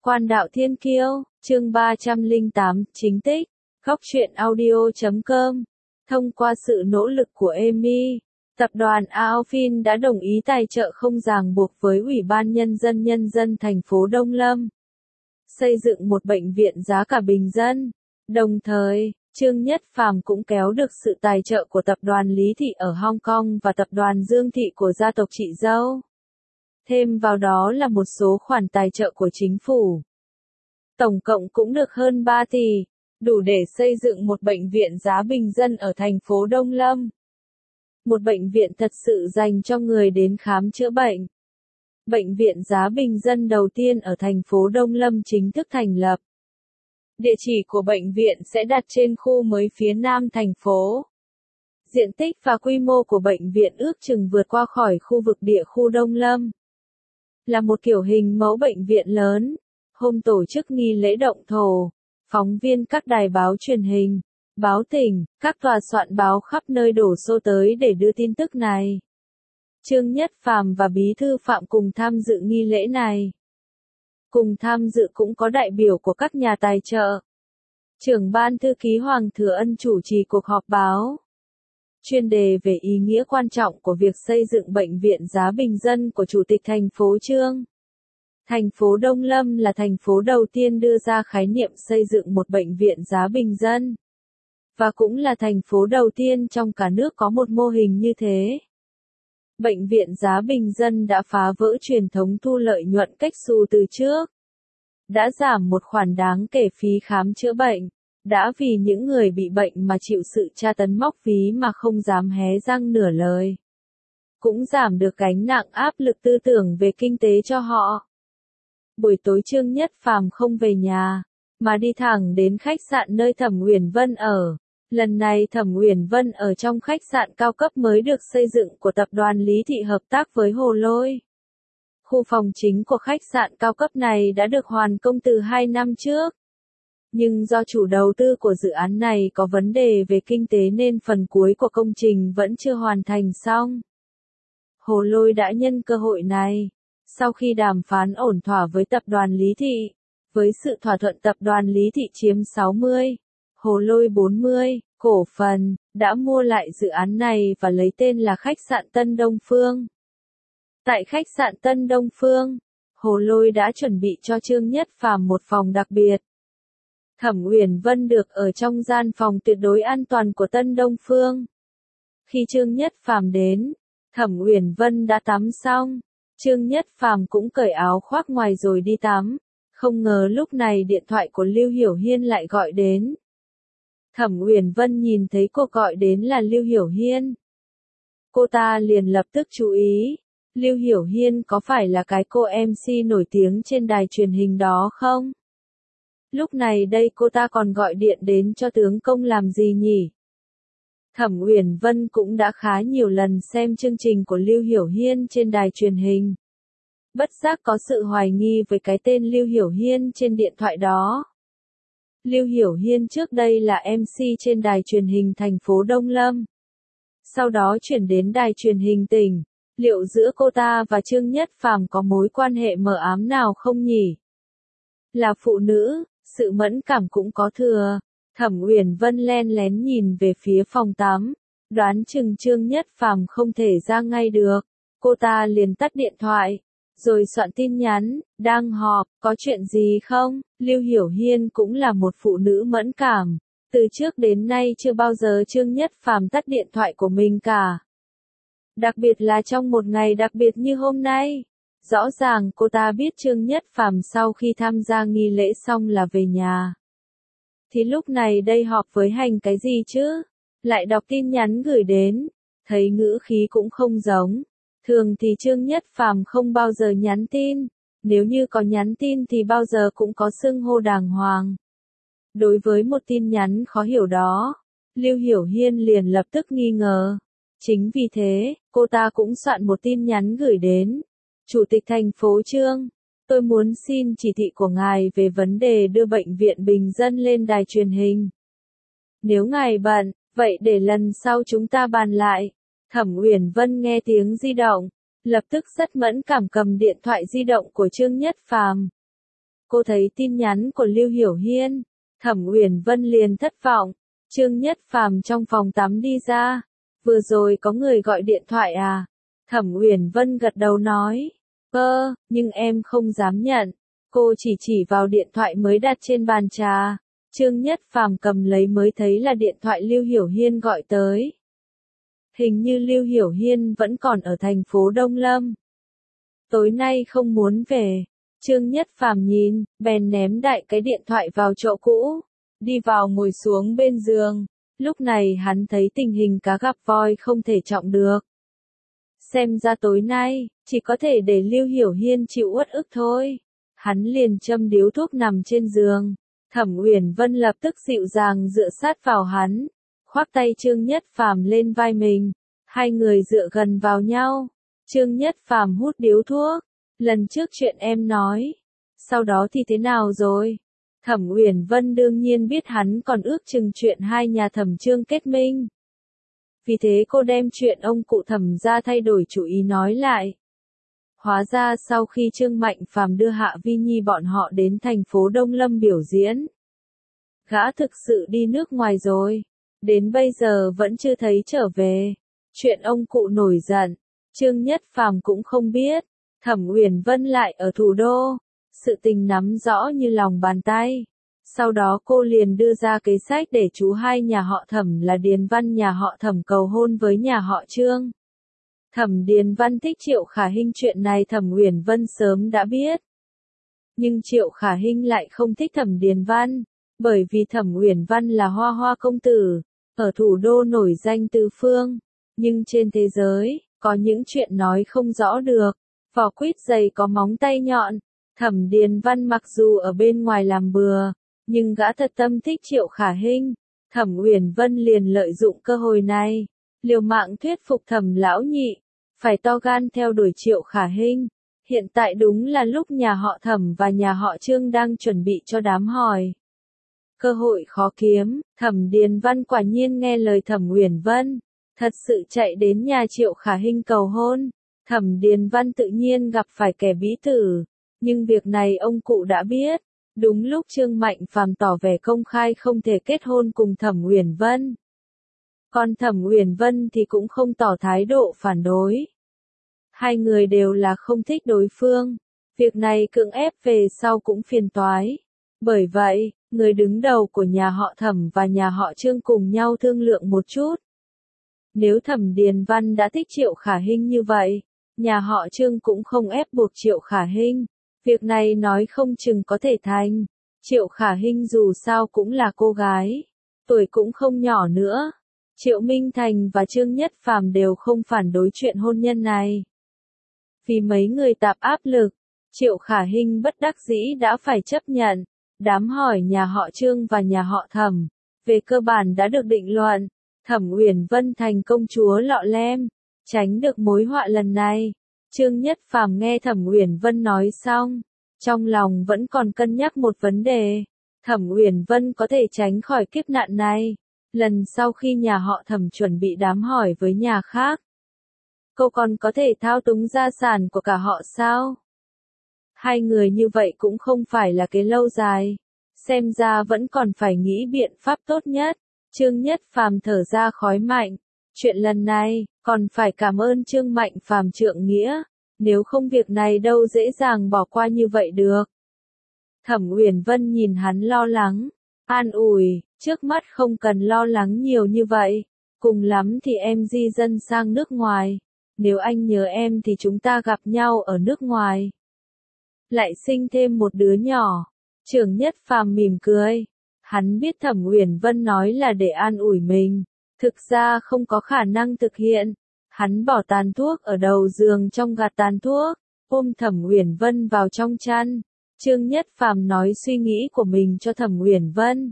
Quan đạo thiên kiêu, chương 308, chính tích, góc truyện audio.com. Thông qua sự nỗ lực của Emi, tập đoàn Aofin đã đồng ý tài trợ không ràng buộc với Ủy ban Nhân dân thành phố Đông Lâm, xây dựng một bệnh viện giá cả bình dân. Đồng thời, Trương Nhất Phàm cũng kéo được sự tài trợ của tập đoàn Lý Thị ở Hong Kong và tập đoàn Dương Thị của gia tộc chị dâu. Thêm vào đó là một số khoản tài trợ của chính phủ. Tổng cộng cũng được hơn 3 tỷ, đủ để xây dựng một bệnh viện giá bình dân ở thành phố Đông Lâm. Một bệnh viện thật sự dành cho người đến khám chữa bệnh. Bệnh viện giá bình dân đầu tiên ở thành phố Đông Lâm chính thức thành lập. Địa chỉ của bệnh viện sẽ đặt trên khu mới phía nam thành phố. Diện tích và quy mô của bệnh viện ước chừng vượt qua khỏi khu vực địa khu Đông Lâm. Là một kiểu hình mẫu bệnh viện lớn. Hôm tổ chức nghi lễ động thổ, phóng viên các đài báo truyền hình, báo tỉnh, các tòa soạn báo khắp nơi đổ xô tới để đưa tin tức này. Trương Nhất Phàm và Bí thư Phạm cùng tham dự nghi lễ này. Cùng tham dự cũng có đại biểu của các nhà tài trợ. Trưởng ban thư ký Hoàng Thừa Ân chủ trì cuộc họp báo. Chuyên đề về ý nghĩa quan trọng của việc xây dựng bệnh viện giá bình dân của Chủ tịch thành phố Trương. Thành phố Đông Lâm là thành phố đầu tiên đưa ra khái niệm xây dựng một bệnh viện giá bình dân. Và cũng là thành phố đầu tiên trong cả nước có một mô hình như thế. Bệnh viện giá bình dân đã phá vỡ truyền thống thu lợi nhuận cách xù từ trước. Đã giảm một khoản đáng kể phí khám chữa bệnh. Đã vì những người bị bệnh mà chịu sự tra tấn móc ví mà không dám hé răng nửa lời. Cũng giảm được gánh nặng áp lực tư tưởng về kinh tế cho họ. Buổi tối Trương Nhất Phàm không về nhà, mà đi thẳng đến khách sạn nơi Thẩm Uyển Vân ở. Lần này Thẩm Uyển Vân ở trong khách sạn cao cấp mới được xây dựng của tập đoàn Lý Thị hợp tác với Hồ Lôi. Khu phòng chính của khách sạn cao cấp này đã được hoàn công từ 2 năm trước. Nhưng do chủ đầu tư của dự án này có vấn đề về kinh tế nên phần cuối của công trình vẫn chưa hoàn thành xong. Hồ Lôi đã nhân cơ hội này. Sau khi đàm phán ổn thỏa với tập đoàn Lý Thị, với sự thỏa thuận tập đoàn Lý Thị chiếm 60, Hồ Lôi 40, cổ phần, đã mua lại dự án này và lấy tên là khách sạn Tân Đông Phương. Tại khách sạn Tân Đông Phương, Hồ Lôi đã chuẩn bị cho Trương Nhất Phàm một phòng đặc biệt. Thẩm Uyển Vân được ở trong gian phòng tuyệt đối an toàn của Tân Đông Phương. Khi Trương Nhất Phàm đến, Thẩm Uyển Vân đã tắm xong. Trương Nhất Phàm cũng cởi áo khoác ngoài rồi đi tắm. Không ngờ lúc này điện thoại của Lưu Hiểu Hiên lại gọi đến. Thẩm Uyển Vân nhìn thấy cô gọi đến là Lưu Hiểu Hiên. Cô ta liền lập tức chú ý. Lưu Hiểu Hiên có phải là cái cô MC nổi tiếng trên đài truyền hình đó không? Lúc này đây cô ta còn gọi điện đến cho tướng công làm gì nhỉ? Thẩm Uyển Vân cũng đã khá nhiều lần xem chương trình của Lưu Hiểu Hiên trên đài truyền hình. Bất giác có sự hoài nghi với cái tên Lưu Hiểu Hiên trên điện thoại đó. Lưu Hiểu Hiên trước đây là MC trên đài truyền hình thành phố Đông Lâm. Sau đó chuyển đến đài truyền hình tỉnh. Liệu giữa cô ta và Trương Nhất Phàm có mối quan hệ mờ ám nào không nhỉ? Là phụ nữ, sự mẫn cảm cũng có thừa. Thẩm Uyển Vân len lén nhìn về phía phòng tắm, đoán chừng Trương Nhất Phàm không thể ra ngay được. Cô ta liền tắt điện thoại, rồi soạn tin nhắn, đang họp, có chuyện gì không? Lưu Hiểu Hiên cũng là một phụ nữ mẫn cảm. Từ trước đến nay chưa bao giờ Trương Nhất Phàm tắt điện thoại của mình cả. Đặc biệt là trong một ngày đặc biệt như hôm nay. Rõ ràng cô ta biết Trương Nhất Phàm sau khi tham gia nghi lễ xong là về nhà. Thì lúc này đây họp với hành cái gì chứ? Lại đọc tin nhắn gửi đến. Thấy ngữ khí cũng không giống. Thường thì Trương Nhất Phàm không bao giờ nhắn tin. Nếu như có nhắn tin thì bao giờ cũng có xưng hô đàng hoàng. Đối với một tin nhắn khó hiểu đó, Lưu Hiểu Hiên liền lập tức nghi ngờ. Chính vì thế, cô ta cũng soạn một tin nhắn gửi đến. Chủ tịch thành phố Trương, tôi muốn xin chỉ thị của ngài về vấn đề đưa bệnh viện bình dân lên đài truyền hình. Nếu ngài bận, vậy để lần sau chúng ta bàn lại. Thẩm Uyển Vân nghe tiếng di động, lập tức rất mẫn cảm cầm điện thoại di động của Trương Nhất Phàm. cô thấy tin nhắn của Lưu Hiểu Hiên. Thẩm Uyển Vân liền thất vọng. Trương Nhất Phàm trong phòng tắm đi ra. Vừa rồi có người gọi điện thoại à? Thẩm Uyển Vân gật đầu nói. Nhưng em không dám nhận. Cô chỉ vào điện thoại mới đặt trên bàn trà. Trương Nhất Phàm cầm lấy mới thấy là điện thoại Lưu Hiểu Hiên gọi tới. Hình như Lưu Hiểu Hiên vẫn còn ở thành phố Đông Lâm. Tối nay không muốn về. Trương Nhất Phàm nhìn, bèn ném đại cái điện thoại vào chỗ cũ. Đi vào ngồi xuống bên giường. Lúc này hắn thấy tình hình cá gặp voi không thể trọng được. Xem ra tối nay, chỉ có thể để Lưu Hiểu Hiên chịu uất ức thôi. Hắn liền châm điếu thuốc nằm trên giường. Thẩm Uyển Vân lập tức dịu dàng dựa sát vào hắn. Khoác tay Trương Nhất Phàm lên vai mình. Hai người dựa gần vào nhau. Trương Nhất Phàm hút điếu thuốc. Lần trước chuyện em nói. Sau đó thì thế nào rồi? Thẩm Uyển Vân đương nhiên biết hắn còn ước chừng chuyện hai nhà Thẩm Trương kết minh. Vì thế cô đem chuyện ông cụ Thẩm ra thay đổi chủ ý nói lại. Hóa ra sau khi Trương Mạnh Phàm đưa Hạ Vi Nhi bọn họ đến thành phố Đông Lâm biểu diễn. Gã thực sự đi nước ngoài rồi. Đến bây giờ vẫn chưa thấy trở về. Chuyện ông cụ nổi giận. Trương Nhất Phàm cũng không biết. Thẩm Uyển Vân lại ở thủ đô. Sự tình nắm rõ như lòng bàn tay. Sau đó cô liền đưa ra kế sách để chú hai nhà họ Thẩm là Điền Văn nhà họ Thẩm cầu hôn với nhà họ Trương. Thẩm Điền Văn thích Triệu Khả Hinh, chuyện này Thẩm Uyển Vân sớm đã biết. Nhưng Triệu Khả Hinh lại không thích Thẩm Điền Văn, bởi vì Thẩm Uyển Văn là hoa hoa công tử, ở thủ đô nổi danh tứ phương. Nhưng trên thế giới, có những chuyện nói không rõ được. Vỏ quýt dày có móng tay nhọn. Thẩm Điền Văn mặc dù ở bên ngoài làm bừa, nhưng gã thật tâm thích Triệu Khả Hinh. Thẩm Uyển Vân liền lợi dụng cơ hội này, liều mạng thuyết phục Thẩm lão nhị, phải to gan theo đuổi Triệu Khả Hinh. Hiện tại đúng là lúc nhà họ Thẩm và nhà họ Trương đang chuẩn bị cho đám hỏi. Cơ hội khó kiếm, Thẩm Điền Văn quả nhiên nghe lời Thẩm Uyển Vân, thật sự chạy đến nhà Triệu Khả Hinh cầu hôn. Thẩm Điền Văn tự nhiên gặp phải kẻ bí tử, nhưng việc này ông cụ đã biết. Đúng lúc Trương Mạnh Phàm tỏ vẻ công khai không thể kết hôn cùng Thẩm Uyển Vân. Còn Thẩm Uyển Vân thì cũng không tỏ thái độ phản đối. Hai người đều là không thích đối phương. Việc này cưỡng ép về sau cũng phiền toái. Bởi vậy, người đứng đầu của nhà họ Thẩm và nhà họ Trương cùng nhau thương lượng một chút. Nếu Thẩm Điền Văn đã thích Triệu Khả Hinh như vậy, nhà họ Trương cũng không ép buộc Triệu Khả Hinh. Việc này nói không chừng có thể thành. Triệu Khả Hinh dù sao cũng là cô gái, tuổi cũng không nhỏ nữa. Triệu Minh Thành và Trương Nhất Phàm đều không phản đối chuyện hôn nhân này. Vì mấy người tạp áp lực, Triệu Khả Hinh bất đắc dĩ đã phải chấp nhận. Đám hỏi nhà họ Trương và nhà họ Thẩm, về cơ bản đã được định luận. Thẩm Uyển Vân thành công chúa lọ lem, tránh được mối họa lần này. Trương Nhất Phàm nghe Thẩm Uyển Vân nói xong, trong lòng vẫn còn cân nhắc một vấn đề. Thẩm Uyển Vân có thể tránh khỏi kiếp nạn này. Lần sau khi nhà họ Thẩm chuẩn bị đám hỏi với nhà khác, cô còn có thể thao túng gia sản của cả họ sao? Hai người như vậy cũng không phải là cái lâu dài. Xem ra vẫn còn phải nghĩ biện pháp tốt nhất. Trương Nhất Phàm thở ra khói mạnh. Chuyện lần này, còn phải cảm ơn Trương Mạnh Phàm trượng nghĩa. Nếu không việc này đâu dễ dàng bỏ qua như vậy được. Thẩm Uyển Vân nhìn hắn lo lắng, an ủi, trước mắt không cần lo lắng nhiều như vậy. Cùng lắm thì em di dân sang nước ngoài. Nếu anh nhớ em thì chúng ta gặp nhau ở nước ngoài. Lại sinh thêm một đứa nhỏ. Trương Nhất Phàm mỉm cười. Hắn biết Thẩm Uyển Vân nói là để an ủi mình. Thực ra không có khả năng thực hiện. Hắn bỏ tàn thuốc ở đầu giường trong gạt tàn thuốc, ôm Thẩm Uyển Vân vào trong chăn. Trương Nhất Phàm nói suy nghĩ của mình cho Thẩm Uyển Vân.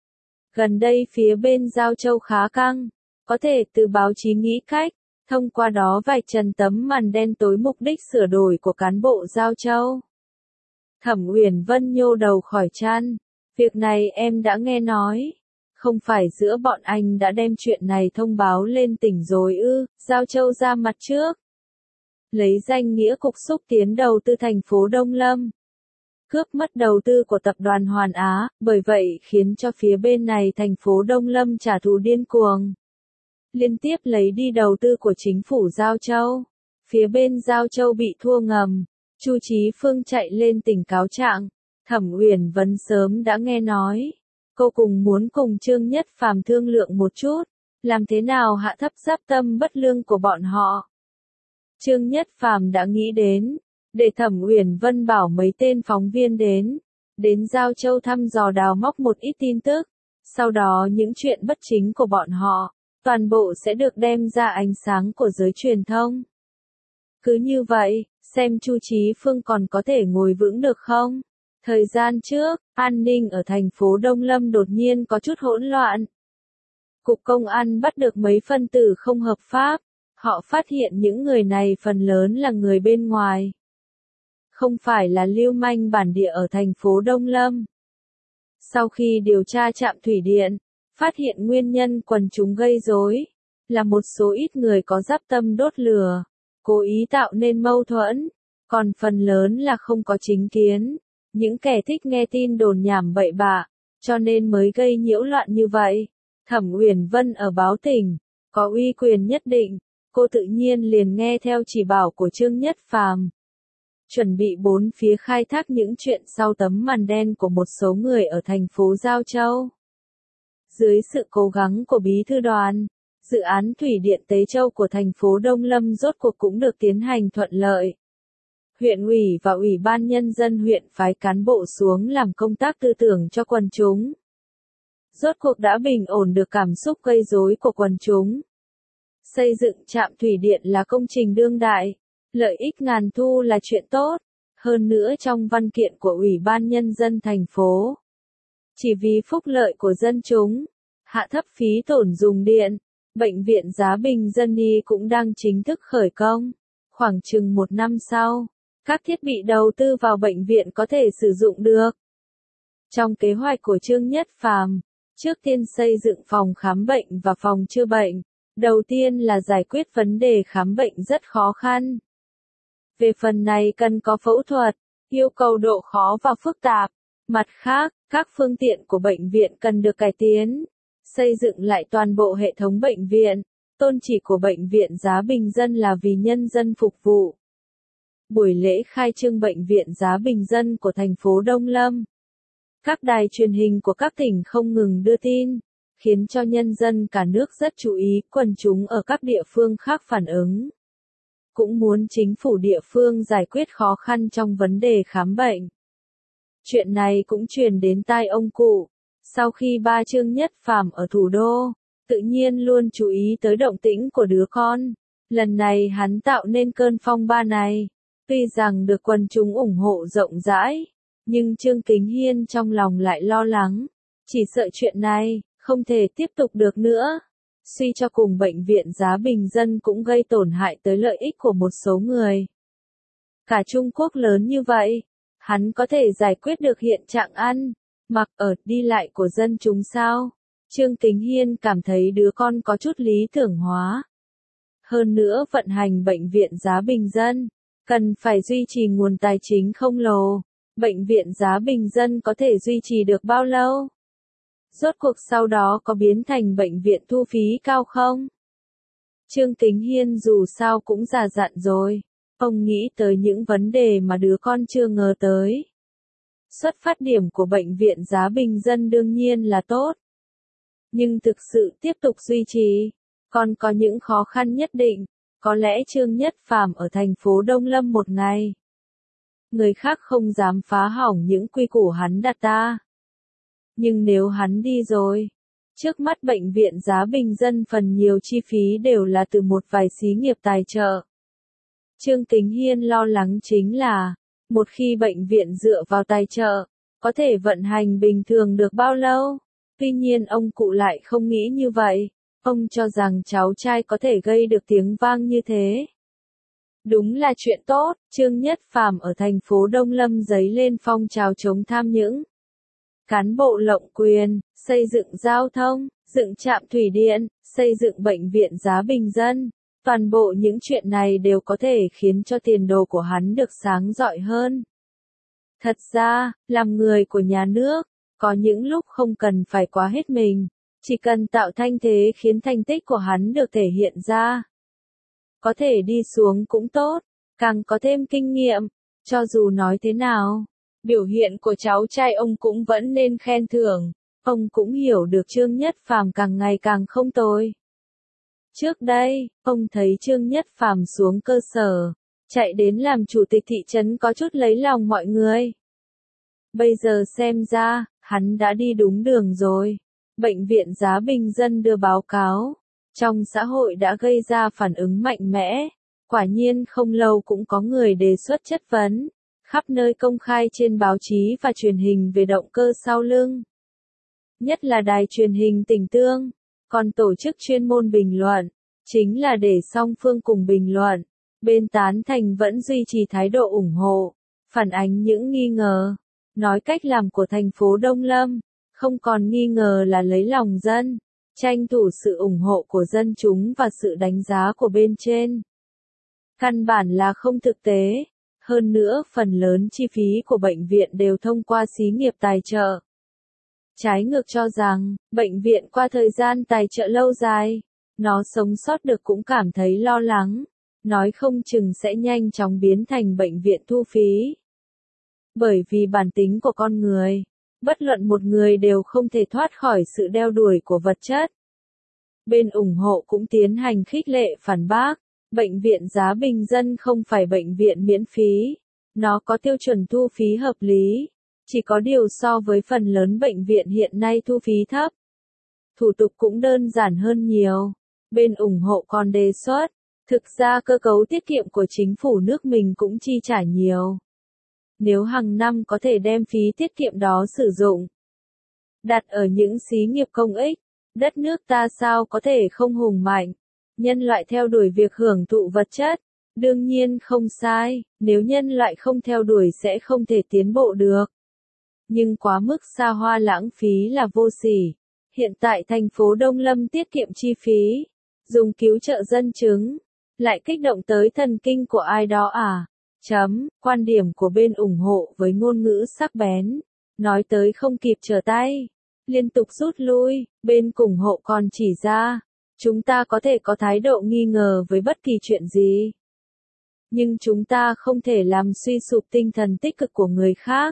Gần đây phía bên Giao Châu khá căng, có thể từ báo chí nghĩ cách, thông qua đó vạch trần tấm màn đen tối mục đích sửa đổi của cán bộ Giao Châu. Thẩm Uyển Vân nhô đầu khỏi chăn. Việc này em đã nghe nói. Không phải giữa bọn anh đã đem chuyện này thông báo lên tỉnh rồi ư? Giao Châu ra mặt trước. Lấy danh nghĩa cục xúc tiến đầu tư thành phố Đông Lâm. cướp mất đầu tư của tập đoàn Hoàn Á, bởi vậy khiến cho phía bên này thành phố Đông Lâm trả thù điên cuồng. Liên tiếp lấy đi đầu tư của chính phủ Giao Châu. Phía bên Giao Châu bị thua ngầm, Chu Chí Phương chạy lên tỉnh cáo trạng. Thẩm Uyển Vân sớm đã nghe nói, cô cùng muốn cùng Trương Nhất Phàm thương lượng một chút, làm thế nào hạ thấp giáp tâm bất lương của bọn họ. Trương Nhất Phàm đã nghĩ đến, để Thẩm Uyển Vân bảo mấy tên phóng viên đến Giao Châu thăm dò đào móc một ít tin tức, sau đó những chuyện bất chính của bọn họ, toàn bộ sẽ được đem ra ánh sáng của giới truyền thông. Cứ như vậy, xem Chu Chí Phương còn có thể ngồi vững được không? Thời gian trước, an ninh ở thành phố Đông Lâm đột nhiên có chút hỗn loạn. Cục công an bắt được mấy phân tử không hợp pháp, họ phát hiện những người này phần lớn là người bên ngoài. Không phải là lưu manh bản địa ở thành phố Đông Lâm. Sau khi điều tra trạm thủy điện, phát hiện nguyên nhân quần chúng gây rối là một số ít người có dáp tâm đốt lửa, cố ý tạo nên mâu thuẫn, còn phần lớn là không có chính kiến, những kẻ thích nghe tin đồn nhảm bậy bạ, cho nên mới gây nhiễu loạn như vậy. Thẩm Uyển Vân ở báo tỉnh, có uy quyền nhất định, cô tự nhiên liền nghe theo chỉ bảo của Trương Nhất Phàm. Chuẩn bị bốn phía khai thác những chuyện sau tấm màn đen của một số người ở thành phố Giao Châu. Dưới sự cố gắng của bí thư đoàn, dự án thủy điện Tế Châu của thành phố Đông Lâm rốt cuộc cũng được tiến hành thuận lợi. Huyện ủy và Ủy ban Nhân dân huyện phái cán bộ xuống làm công tác tư tưởng cho quần chúng. Rốt cuộc đã bình ổn được cảm xúc gây rối của quần chúng. Xây dựng trạm thủy điện là công trình đương đại, lợi ích ngàn thu là chuyện tốt, hơn nữa trong văn kiện của Ủy ban Nhân dân thành phố. Chỉ vì phúc lợi của dân chúng, hạ thấp phí tổn dùng điện, Bệnh viện Giá Bình Dân Y cũng đang chính thức khởi công. Khoảng chừng 1 năm sau, các thiết bị đầu tư vào bệnh viện có thể sử dụng được. Trong kế hoạch của Trương Nhất Phàm, trước tiên xây dựng phòng khám bệnh và phòng chữa bệnh. Đầu tiên là giải quyết vấn đề khám bệnh rất khó khăn. Về phần này cần có phẫu thuật, yêu cầu độ khó và phức tạp. Mặt khác, các phương tiện của bệnh viện cần được cải tiến, xây dựng lại toàn bộ hệ thống bệnh viện. Tôn chỉ của Bệnh viện Giá Bình Dân là vì nhân dân phục vụ. Buổi lễ khai trương Bệnh viện Giá Bình Dân của thành phố Đông Lâm. Các đài truyền hình của các tỉnh không ngừng đưa tin, khiến cho nhân dân cả nước rất chú ý, quần chúng ở các địa phương khác phản ứng. Cũng muốn chính phủ địa phương giải quyết khó khăn trong vấn đề khám bệnh. Chuyện này cũng truyền đến tai ông cụ. Sau khi ba Trương Nhất Phàm ở thủ đô, tự nhiên luôn chú ý tới động tĩnh của đứa con. Lần này hắn tạo nên cơn phong ba này. Tuy rằng được quần chúng ủng hộ rộng rãi, nhưng Trương Kính Hiên trong lòng lại lo lắng. Chỉ sợ chuyện này không thể tiếp tục được nữa. Suy cho cùng Bệnh viện Giá Bình Dân cũng gây tổn hại tới lợi ích của một số người. Cả Trung Quốc lớn như vậy, hắn có thể giải quyết được hiện trạng ăn, mặc ở, đi lại của dân chúng sao? Trương Kính Hiên cảm thấy đứa con có chút lý tưởng hóa. Hơn nữa vận hành Bệnh viện Giá Bình Dân, cần phải duy trì nguồn tài chính khổng lồ. Bệnh viện Giá Bình Dân có thể duy trì được bao lâu? Rốt cuộc sau đó có biến thành bệnh viện thu phí cao không? Trương Kính Hiên dù sao cũng già dặn rồi. Ông nghĩ tới những vấn đề mà đứa con chưa ngờ tới. Xuất phát điểm của Bệnh viện Giá Bình Dân đương nhiên là tốt. Nhưng thực sự tiếp tục duy trì, còn có những khó khăn nhất định. Có lẽ Trương Nhất Phàm ở thành phố Đông Lâm một ngày. Người khác không dám phá hỏng những quy củ hắn đặt ra. Nhưng nếu hắn đi rồi, trước mắt Bệnh viện Giá Bình Dân phần nhiều chi phí đều là từ một vài xí nghiệp tài trợ. Trương Kính Hiên lo lắng chính là, một khi bệnh viện dựa vào tài trợ, có thể vận hành bình thường được bao lâu? Tuy nhiên ông cụ lại không nghĩ như vậy, ông cho rằng cháu trai có thể gây được tiếng vang như thế. Đúng là chuyện tốt, Trương Nhất Phàm ở thành phố Đông Lâm dấy lên phong trào chống tham nhũng. Cán bộ lộng quyền, xây dựng giao thông, dựng trạm thủy điện, xây dựng Bệnh viện Giá Bình Dân. Toàn bộ những chuyện này đều có thể khiến cho tiền đồ của hắn được sáng rọi hơn. Thật ra, làm người của nhà nước, có những lúc không cần phải quá hết mình, chỉ cần tạo thanh thế khiến thành tích của hắn được thể hiện ra. Có thể đi xuống cũng tốt, càng có thêm kinh nghiệm, cho dù nói thế nào, biểu hiện của cháu trai ông cũng vẫn nên khen thưởng, ông cũng hiểu được Trương Nhất Phàm càng ngày càng không tồi. Trước đây, ông thấy Trương Nhất Phàm xuống cơ sở, chạy đến làm chủ tịch thị trấn có chút lấy lòng mọi người. Bây giờ xem ra, hắn đã đi đúng đường rồi. Bệnh viện Giá Bình Dân đưa báo cáo, trong xã hội đã gây ra phản ứng mạnh mẽ. Quả nhiên không lâu cũng có người đề xuất chất vấn, khắp nơi công khai trên báo chí và truyền hình về động cơ sau lưng. Nhất là đài truyền hình Tình Tương, còn tổ chức chuyên môn bình luận, chính là để song phương cùng bình luận. Bên tán thành vẫn duy trì thái độ ủng hộ, phản ánh những nghi ngờ, nói cách làm của thành phố Đông Lâm, không còn nghi ngờ là lấy lòng dân, tranh thủ sự ủng hộ của dân chúng và sự đánh giá của bên trên. Căn bản là không thực tế, hơn nữa phần lớn chi phí của bệnh viện đều thông qua xí nghiệp tài trợ. Trái ngược cho rằng, bệnh viện qua thời gian tài trợ lâu dài, nó sống sót được cũng cảm thấy lo lắng, nói không chừng sẽ nhanh chóng biến thành bệnh viện thu phí. Bởi vì bản tính của con người, bất luận một người đều không thể thoát khỏi sự đeo đuổi của vật chất. Bên ủng hộ cũng tiến hành khích lệ phản bác, bệnh viện Giá Bình Dân không phải bệnh viện miễn phí, nó có tiêu chuẩn thu phí hợp lý, chỉ có điều so với phần lớn bệnh viện hiện nay thu phí thấp. Thủ tục cũng đơn giản hơn nhiều, bên ủng hộ còn đề xuất, thực ra cơ cấu tiết kiệm của chính phủ nước mình cũng chi trả nhiều. Nếu hàng năm có thể đem phí tiết kiệm đó sử dụng, đặt ở những xí nghiệp công ích, đất nước ta sao có thể không hùng mạnh. Nhân loại theo đuổi việc hưởng thụ vật chất, đương nhiên không sai, nếu nhân loại không theo đuổi sẽ không thể tiến bộ được. Nhưng quá mức xa hoa lãng phí là vô sỉ. Hiện tại thành phố Đông Lâm tiết kiệm chi phí, dùng cứu trợ dân chứng, lại kích động tới thần kinh của ai đó à? Quan điểm của bên ủng hộ với ngôn ngữ sắc bén, nói tới không kịp trở tay, liên tục rút lui, bên ủng hộ còn chỉ ra, chúng ta có thể có thái độ nghi ngờ với bất kỳ chuyện gì. Nhưng chúng ta không thể làm suy sụp tinh thần tích cực của người khác.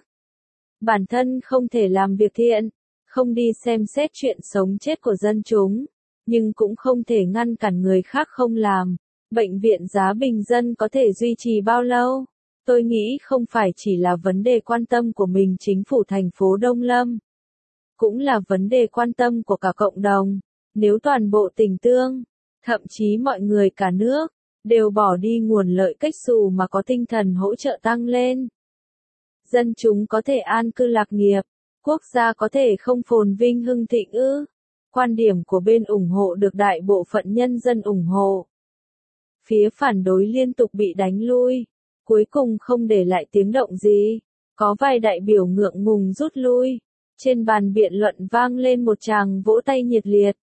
Bản thân không thể làm việc thiện, không đi xem xét chuyện sống chết của dân chúng, nhưng cũng không thể ngăn cản người khác không làm. Bệnh viện Giá Bình Dân có thể duy trì bao lâu? Tôi nghĩ không phải chỉ là vấn đề quan tâm của mình chính phủ thành phố Đông Lâm. Cũng là vấn đề quan tâm của cả cộng đồng. Nếu toàn bộ Tình Tương, thậm chí mọi người cả nước, đều bỏ đi nguồn lợi cách xù mà có tinh thần hỗ trợ tăng lên. Dân chúng có thể an cư lạc nghiệp, quốc gia có thể không phồn vinh hưng thịnh ư? Quan điểm của bên ủng hộ được đại bộ phận nhân dân ủng hộ. Phía phản đối liên tục bị đánh lui, cuối cùng không để lại tiếng động gì, có vài đại biểu ngượng ngùng rút lui. Trên bàn biện luận vang lên một tràng vỗ tay nhiệt liệt.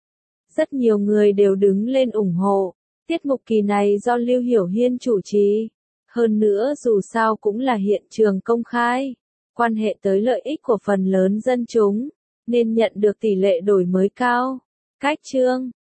Rất nhiều người đều đứng lên ủng hộ. Tiết mục kỳ này do Lưu Hiểu Hiên chủ trì. Hơn nữa dù sao cũng là hiện trường công khai, quan hệ tới lợi ích của phần lớn dân chúng, nên nhận được tỷ lệ đổi mới cao. Cách chương